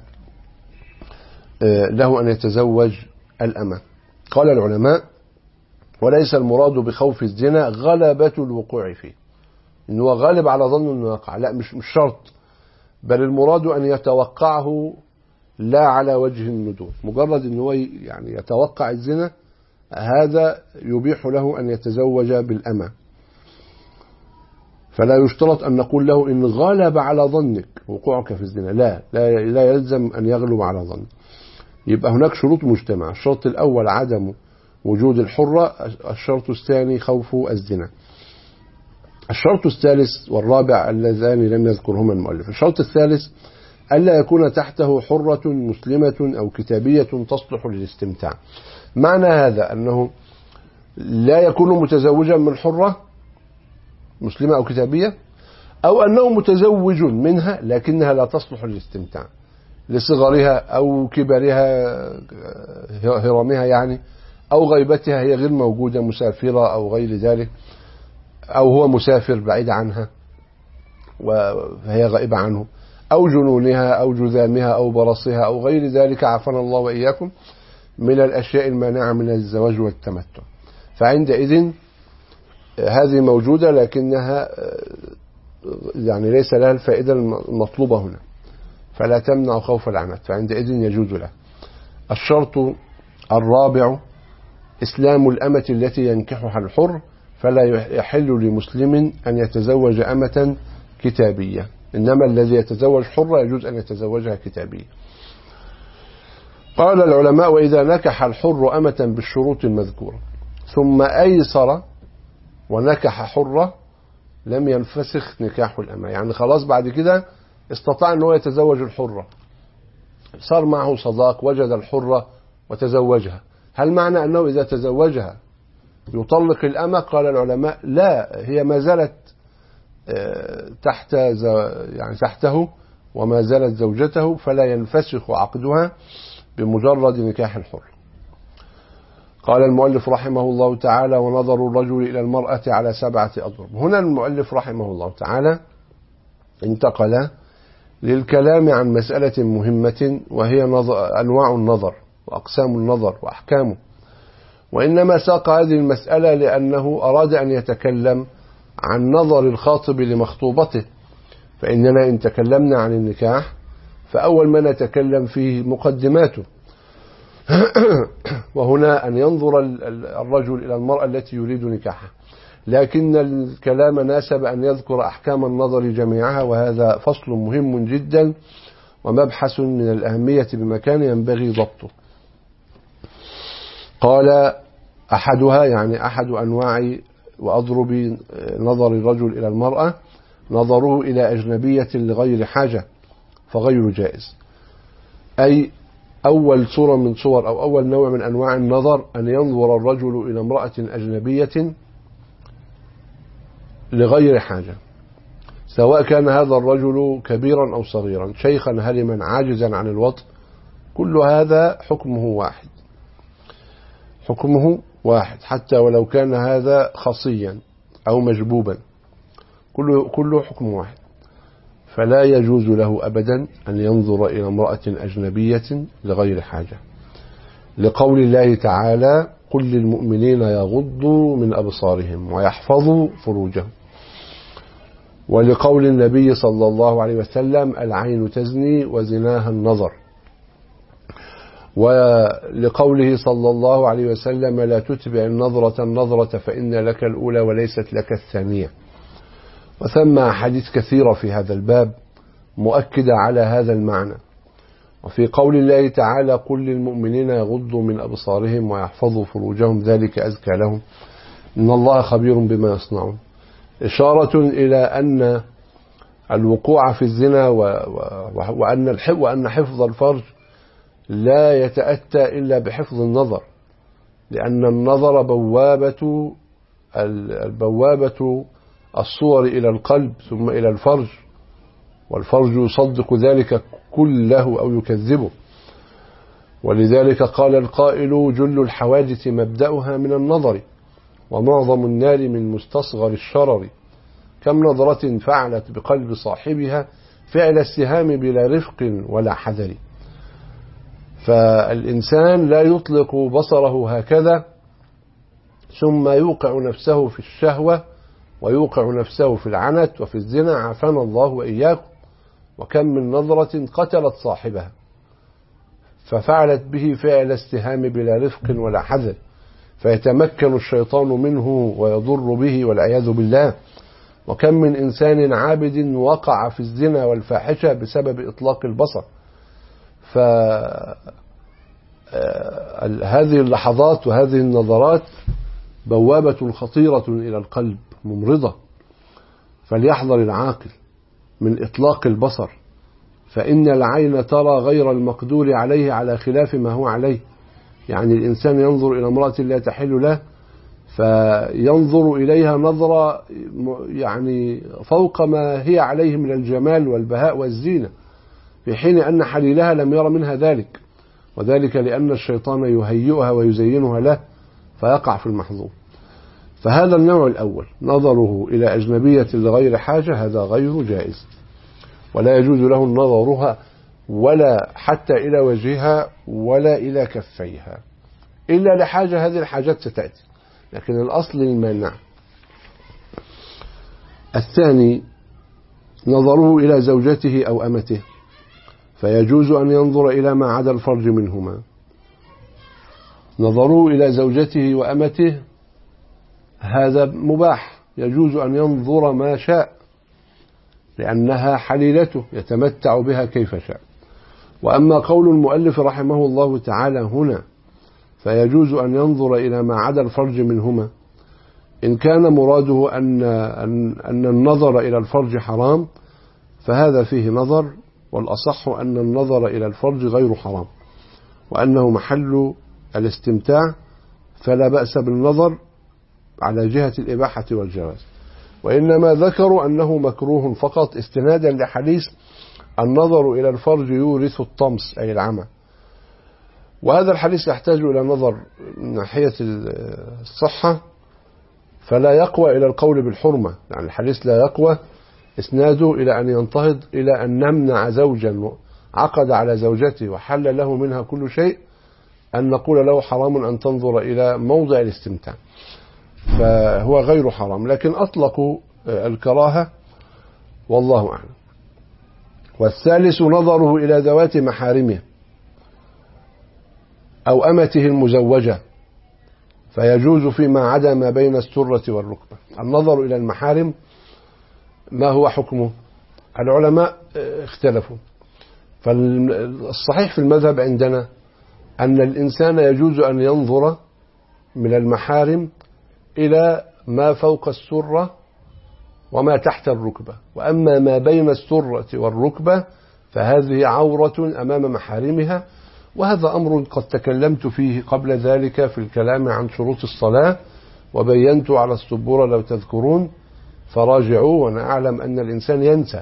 له أن يتزوج الأمة. قال العلماء وليس المراد بخوف الزنا غلبة الوقوع فيه، إنه غالب على ظن أنه يقع، لا مش مش شرط، بل المراد أن يتوقعه لا على وجه الندور، مجرد أنه يعني يتوقع الزنا هذا يبيح له أن يتزوج بالأمة. فلا يشترط أن نقول له إن غلب على ظنك وقوعك في الزنا، لا لا, لا يلزم أن يغلب على ظنك. يبقى هناك شروط مجتمعة، الشرط الأول عدم وجود الحرة، الشرط الثاني خوف الزنا. الشرط الثالث والرابع اللذان لم يذكرهما المؤلف. الشرط الثالث ألا يكون تحته حرة مسلمة أو كتابية تصلح للاستمتاع. معنى هذا أنه لا يكون متزوجا من حرة مسلمة أو كتابية، أو أنه متزوج منها لكنها لا تصلح للاستمتاع لصغرها أو كبرها هرمها يعني، أو غيبتها هي غير موجودة مسافرة أو غير ذلك، أو هو مسافر بعيد عنها وهي غائبة عنه، أو جنونها أو جذامها أو برصها أو غير ذلك عافانا الله وإياكم من الأشياء المانعة من الزواج والتمتع. فعندئذ هذه موجودة لكنها يعني ليس لها الفائدة المطلوبة هنا، فلا تمنع خوف العنت، فعندئذ يجوز له. الشرط الرابع إسلام الأمة التي ينكحها الحر، فلا يحل لمسلم أن يتزوج أمة كتابية، إنما الذي يتزوج حرة يجوز أن يتزوجها كتابية. قال العلماء وإذا نكح الحر أمة بالشروط المذكورة ثم أيسر ونكح حرة لم ينفسخ نكاح الأمة، يعني خلاص بعد كده استطاع أنه يتزوج الحرة، صار معه صداق، وجد الحرة وتزوجها، هل معنى أنه إذا تزوجها يطلق الأمة؟ قال العلماء لا، هي ما زالت تحت يعني تحته وما زالت زوجته، فلا ينفسخ عقدها بمجرد نكاح الحر. قال المؤلف رحمه الله تعالى ونظر الرجل إلى المرأة على سبعة أضرب. هنا المؤلف رحمه الله تعالى انتقل للكلام عن مسألة مهمة، وهي أنواع النظر وأقسام النظر وأحكامه، وإنما ساق هذه المسألة لأنه أراد أن يتكلم عن نظر الخاطب لمخطوبته، فإننا إن تكلمنا عن النكاح فأول ما نتكلم فيه مقدماته، وهنا أن ينظر الرجل إلى المرأة التي يريد نكاحها، لكن الكلام ناسب أن يذكر أحكام النظر جميعها، وهذا فصل مهم جدا ومبحث من الأهمية بمكان ينبغي ضبطه. قال أحدها، يعني أحد أنواع وأضرب نظر الرجل إلى المرأة نظره إلى أجنبية لغير حاجة فغير جائز. أي أول صورة من صور أو أول نوع من أنواع النظر أن ينظر الرجل إلى امرأة أجنبية لغير حاجة، سواء كان هذا الرجل كبيرا أو صغيرا، شيخا هرما عاجزا عن الوطء، كل هذا حكمه واحد، حكمه واحد حتى ولو كان هذا خصيا أو مجبوبا، كله, كله حكم واحد. فلا يجوز له أبدا أن ينظر إلى امرأة أجنبية لغير حاجة، لقول الله تعالى: قل للمؤمنين يغضوا من أبصارهم ويحفظوا فروجهم، ولقول النبي صلى الله عليه وسلم: العين تزني وزناها النظر، ولقوله صلى الله عليه وسلم: لا تتبع النظرة النظرة فإن لك الأولى وليست لك الثانية. وثم أحاديث كثيرة في هذا الباب مؤكدة على هذا المعنى. وفي قول الله تعالى: قل للمؤمنين يغضوا من أبصارهم ويحفظوا فروجهم ذلك أزكى لهم إن الله خبير بما يصنعون، إشارة إلى أن الوقوع في الزنا وأن حفظ الفرج لا يتأتى إلا بحفظ النظر، لأن النظر بوابة البوابة الصور إلى القلب ثم إلى الفرج، والفرج يصدق ذلك كله أو يكذبه. ولذلك قال القائل: جل الحوادث مبدأها من النظر ومعظم النار من مستصغر الشرر، كم نظرة فعلت بقلب صاحبها فعل السهام بلا رفق ولا حذر. فالإنسان لا يطلق بصره هكذا ثم يوقع نفسه في الشهوة ويوقع نفسه في العنت وفي الزنا، عافانا الله وإياكم. وكم من نظرة قتلت صاحبها ففعلت به فعل السهام بلا رفق ولا حذر، فيتمكن الشيطان منه ويضر به والعياذ بالله. وكم من إنسان عابد وقع في الزنا والفاحشة بسبب إطلاق البصر. فهذه اللحظات وهذه النظرات بوابة خطيرة إلى القلب ممرضة، فليحذر العاقل من إطلاق البصر، فإن العين ترى غير المقدور عليه على خلاف ما هو عليه. يعني الإنسان ينظر إلى امرأة لا تحل له فينظر إليها نظرة يعني فوق ما هي عليه من الجمال والبهاء والزينة، في حين أن حليلها لم يرى منها ذلك، وذلك لأن الشيطان يهيئها ويزينها له فيقع في المحظور. فهذا النوع الأول نظره إلى أجنبية لغير حاجة، هذا غير جائز، ولا يجوز له نظرها ولا حتى إلى وجهها ولا إلى كفيها إلا لحاجة، هذه الحاجات ستأتي، لكن الأصل المانع. الثاني نظره إلى زوجته أو أمته، فيجوز أن ينظر إلى ما عدا الفرج منهما. نظره إلى زوجته وأمته هذا مباح، يجوز أن ينظر ما شاء لأنها حليلته يتمتع بها كيف شاء. وأما قول المؤلف رحمه الله تعالى هنا فيجوز أن ينظر إلى ما عدا الفرج منهما، إن كان مراده أن, أن النظر إلى الفرج حرام فهذا فيه نظر، والأصح أن النظر إلى الفرج غير حرام وأنه محل الاستمتاع، فلا بأس بالنظر على جهة الإباحة والجواز. وإنما ذكروا أنه مكروه فقط استنادا لحديث النظر إلى الفرج يورث الطمس أي العمى، وهذا الحديث يحتاج إلى نظر من ناحية الصحة، فلا يقوى إلى القول بالحرمة، يعني الحديث لا يقوى إسناده إلى أن ينتهض إلى أن نمنع زوجا عقد على زوجته وحل له منها كل شيء أن نقول له حرام أن تنظر إلى موضع الاستمتاع، فهو غير حرام، لكن أطلقوا الكراهة والله أعلم. والثالث نظره إلى ذوات محارمه أو أمته المزوجة، فيجوز فيما عدا ما بين السرة والركبة. النظر إلى المحارم ما هو حكمه؟ العلماء اختلفوا، فالصحيح في المذهب عندنا أن الإنسان يجوز أن ينظر من المحارم إلى ما فوق السرة وما تحت الركبة، وأما ما بين السرة والركبة فهذه عورة أمام محارمها. وهذا أمر قد تكلمت فيه قبل ذلك في الكلام عن شروط الصلاة، وبينت على السبورة لو تذكرون فراجعوا. وأنا أعلم أن الإنسان ينسى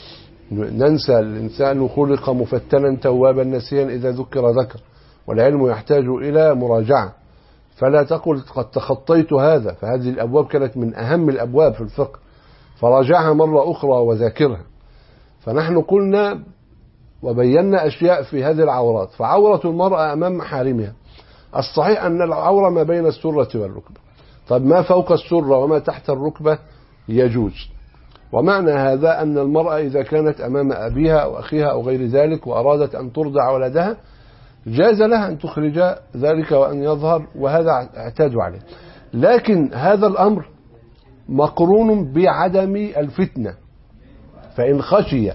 ننسى الإنسان خلق مفتنا توابا نسيا إذا ذكر ذكر، والعلم يحتاج إلى مراجعة. فلا تقل قد تخطيت هذا، فهذه الأبواب كانت من أهم الأبواب في الفقه، فراجعها مرة أخرى وذاكرها. فنحن قلنا وبينا أشياء في هذه العورات. فعورة المرأة أمام محارمها الصحيح أن العورة ما بين السرة والركبة. طب ما فوق السرة وما تحت الركبة يجوز. ومعنى هذا أن المرأة إذا كانت أمام أبيها أو أخيها أو غير ذلك وأرادت أن ترضع ولدها جاز لها أن تخرج ذلك وأن يظهر، وهذا اعتادوا عليه. لكن هذا الأمر مقرون بعدم الفتنة، فإن خشي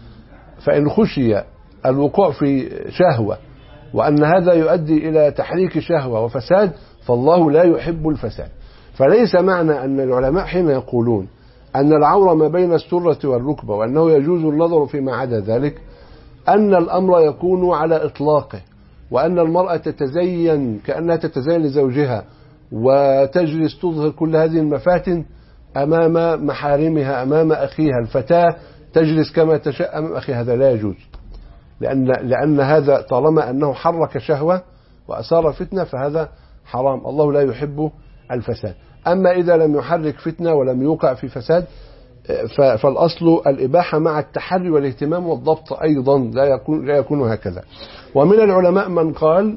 فإن خشي الوقوع في شهوة وأن هذا يؤدي إلى تحريك شهوة وفساد، فالله لا يحب الفساد. فليس معنى أن العلماء حين يقولون أن العورة ما بين السرة والركبة وأنه يجوز النظر فيما عدا ذلك أن الأمر يكون على إطلاقه، وأن المرأة تتزين كأنها تتزين لزوجها وتجلس تظهر كل هذه المفاتن أمام محارمها، أمام أخيها. الفتاة تجلس كما تشاء أمام أخيها، هذا لا يجوز، لأن, لأن هذا طالما أنه حرك شهوة وأثار فتنة فهذا حرام، الله لا يحب الفساد. أما إذا لم يحرك فتنة ولم يوقع في فساد فالأصل الإباحة مع التحري والاهتمام والضبط أيضا، لا يكون, لا يكون هكذا. ومن العلماء من قال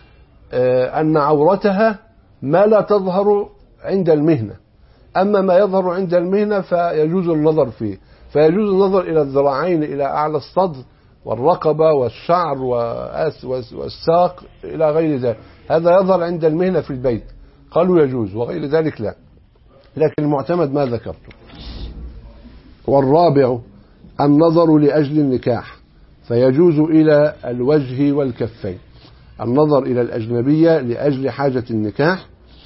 أن عورتها ما لا تظهر عند المهنة، أما ما يظهر عند المهنة فيجوز النظر فيه. فيجوز النظر إلى الذراعين إلى أعلى الصدر والرقبة والشعر والساق إلى غير ذلك، هذا يظهر عند المهنة في البيت قالوا يجوز، وغير ذلك لا. لكن المعتمد ما ذكرته. والرابع النظر لأجل النكاح، فيجوز إلى الوجه والكفين. النظر إلى الأجنبية لأجل حاجة النكاح،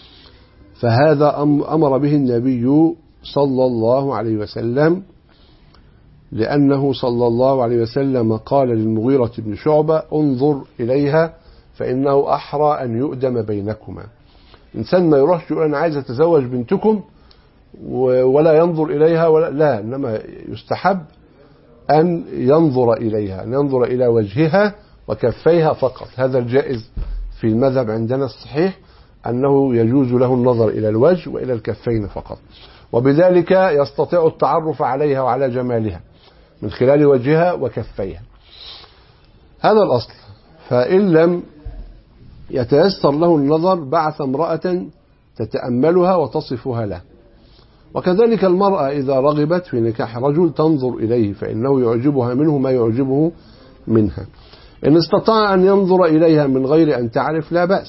فهذا أمر به النبي صلى الله عليه وسلم، لأنه صلى الله عليه وسلم قال للمغيرة بن شعبة انظر إليها فإنه أحرى أن يؤدم بينكما. إنسان ما يروحش يقول أنا عايز أتزوج بنتكم ولا ينظر إليها ولا لا، إنما يستحب أن ينظر إليها، أن ينظر إلى وجهها وكفيها فقط. هذا الجائز في المذهب عندنا الصحيح، أنه يجوز له النظر إلى الوجه وإلى الكفين فقط، وبذلك يستطيع التعرف عليها وعلى جمالها من خلال وجهها وكفيها. هذا الأصل. فإن لم يتيسر له النظر بعث امرأة تتأملها وتصفها له. وكذلك المرأة إذا رغبت في نكاح رجل تنظر إليه، فإنه يعجبها منه ما يعجبه منها. إن استطاع أن ينظر إليها من غير أن تعرف لا بأس،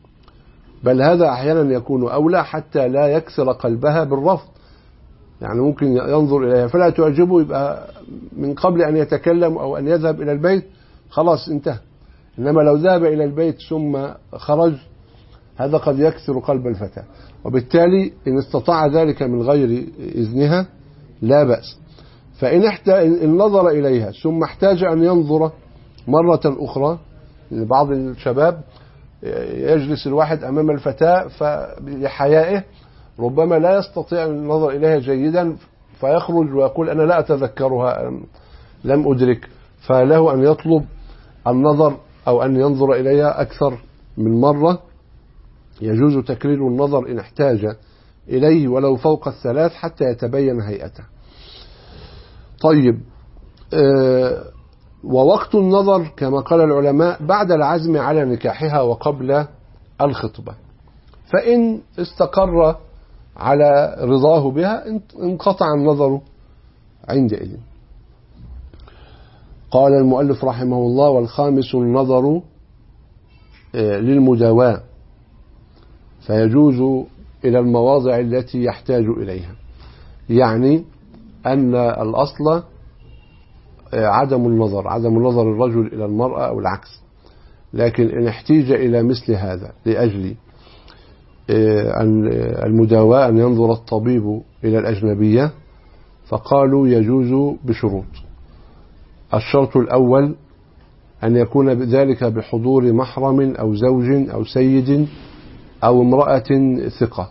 بل هذا أحيانا يكون أولى حتى لا يكسر قلبها بالرفض. يعني ممكن ينظر إليها فلا تعجبه، يبقى من قبل أن يتكلم أو أن يذهب إلى البيت خلاص انتهى. إنما لو ذهب إلى البيت ثم خرج هذا قد يكسر قلب الفتاة، وبالتالي إن استطاع ذلك من غير إذنها لا بأس. فإن إن نظر إليها ثم احتاج أن ينظر مرة أخرى، بعض الشباب يجلس الواحد أمام الفتاة فلحيائه ربما لا يستطيع النظر إليها جيدا فيخرج ويقول أنا لا أتذكرها لم أدرك، فله أن يطلب النظر أو أن ينظر إليها أكثر من مرة. يجوز تكرير النظر إن احتاج إليه ولو فوق الثلاث حتى يتبين هيئته. طيب، أه ووقت النظر كما قال العلماء بعد العزم على نكاحها وقبل الخطبة، فإن استقر على رضاه بها انقطع النظر عندئذ. قال المؤلف رحمه الله: والخامس النظر للمداواة، فيجوز إلى المواضع التي يحتاج إليها. يعني أن الأصل عدم النظر عدم نظر الرجل إلى المرأة أو العكس، لكن إن احتيج إلى مثل هذا لأجل المداواة أن ينظر الطبيب إلى الأجنبية، فقالوا يجوز بشروط. الشرط الأول أن يكون ذلك بحضور محرم أو زوج أو سيد أو امرأة ثقة.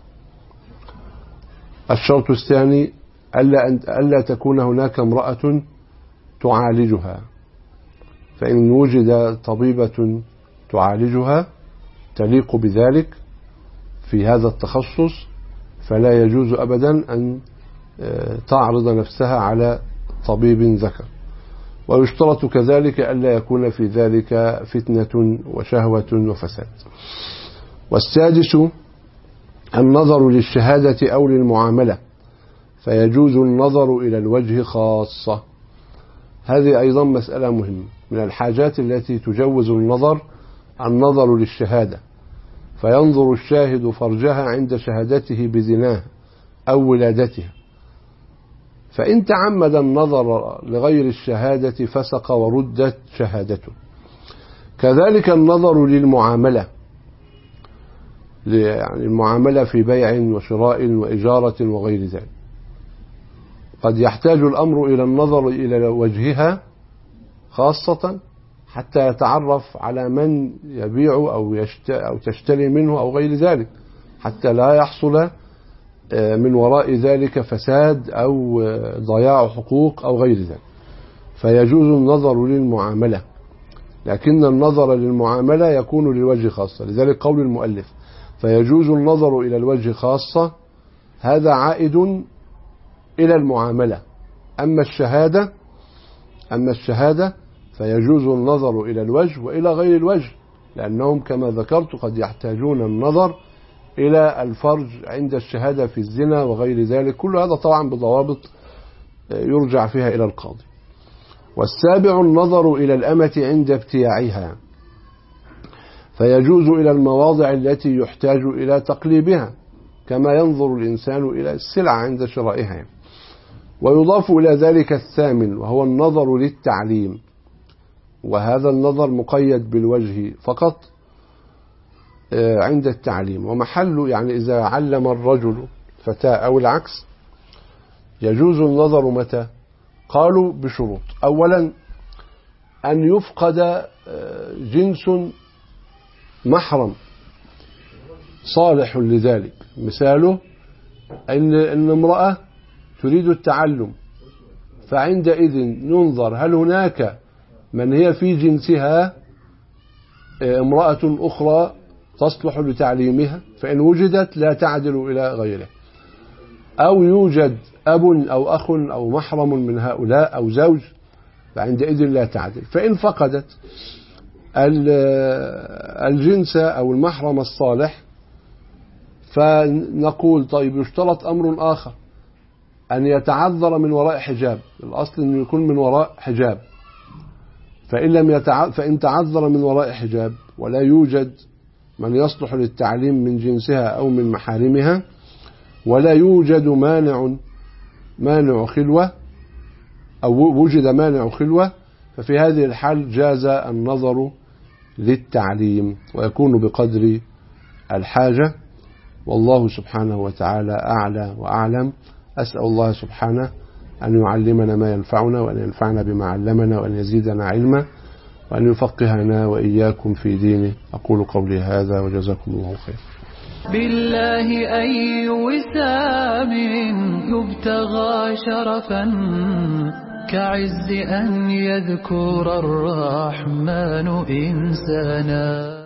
الشرط الثاني ألا تكون هناك امرأة تعالجها، فإن وجد طبيبة تعالجها تليق بذلك في هذا التخصص فلا يجوز أبدا أن تعرض نفسها على طبيب ذكر. ويشترط كذلك ألا يكون في ذلك فتنة وشهوة وفساد. والسادس النظر للشهادة أو للمعاملة، فيجوز النظر إلى الوجه خاصة. هذه أيضا مسألة مهمة، من الحاجات التي تجوز النظر النظر للشهادة، فينظر الشاهد فرجها عند شهادته بزناه أو ولادتها، فإن تعمد النظر لغير الشهادة فسق وردت شهادته. كذلك النظر للمعاملة، يعني المعاملة في بيع وشراء وإجارة وغير ذلك، قد يحتاج الأمر إلى النظر إلى وجهها خاصة حتى يتعرف على من يبيع أو, أو تشتري منه أو غير ذلك، حتى لا يحصل من وراء ذلك فساد أو ضياع حقوق أو غير ذلك. فيجوز النظر للمعاملة، لكن النظر للمعاملة يكون للوجه خاصة، لذلك قول المؤلف فيجوز النظر إلى الوجه خاصة، هذا عائد إلى المعاملة. أما الشهادة أما الشهادة فيجوز النظر إلى الوجه وإلى غير الوجه، لأنهم كما ذكرت قد يحتاجون النظر إلى الفرج عند الشهادة في الزنا وغير ذلك، كل هذا طبعا بضوابط يرجع فيها إلى القاضي. والسابع النظر إلى الأمة عند ابتياعها، فيجوز إلى المواضع التي يحتاج إلى تقليبها، كما ينظر الإنسان إلى السلعة عند شرائها. ويضاف إلى ذلك الثامن وهو النظر للتعليم، وهذا النظر مقيد بالوجه فقط عند التعليم، ومحله يعني إذا علم الرجل فتاة أو العكس يجوز النظر متى؟ قالوا بشروط. أولا أن يفقد جنس محرم صالح لذلك، مثاله أن أن امرأة تريد التعلم، فعندئذ ننظر هل هناك من هي في جنسها امرأة أخرى تصلح لتعليمها، فإن وجدت لا تعدل إلى غيره، أو يوجد أب أو أخ أو محرم من هؤلاء أو زوج، فعندئذ لا تعدل. فإن فقدت الجنس أو المحرم الصالح فنقول طيب يشترط أمر آخر، أن يتعذر من وراء حجاب، الأصل أن يكون من وراء حجاب، فإن لم يتع... فإن تعذر من وراء حجاب ولا يوجد من يصلح للتعليم من جنسها أو من محارمها، ولا يوجد مانع مانع خلوة أو وجد مانع خلوة، ففي هذه الحال جاز النظر للتعليم ويكون بقدر الحاجة. والله سبحانه وتعالى أعلى وأعلم. أسأل الله سبحانه أن يعلمنا ما ينفعنا، وأن ينفعنا بما علمنا، وأن يزيدنا علما، وأن يفقهنا وإياكم في دينه. أقول قولي هذا وجزاكم الله خير. بالله أي وسام يبتغى شرفا كعز أن يذكر الرحمن إنسانا.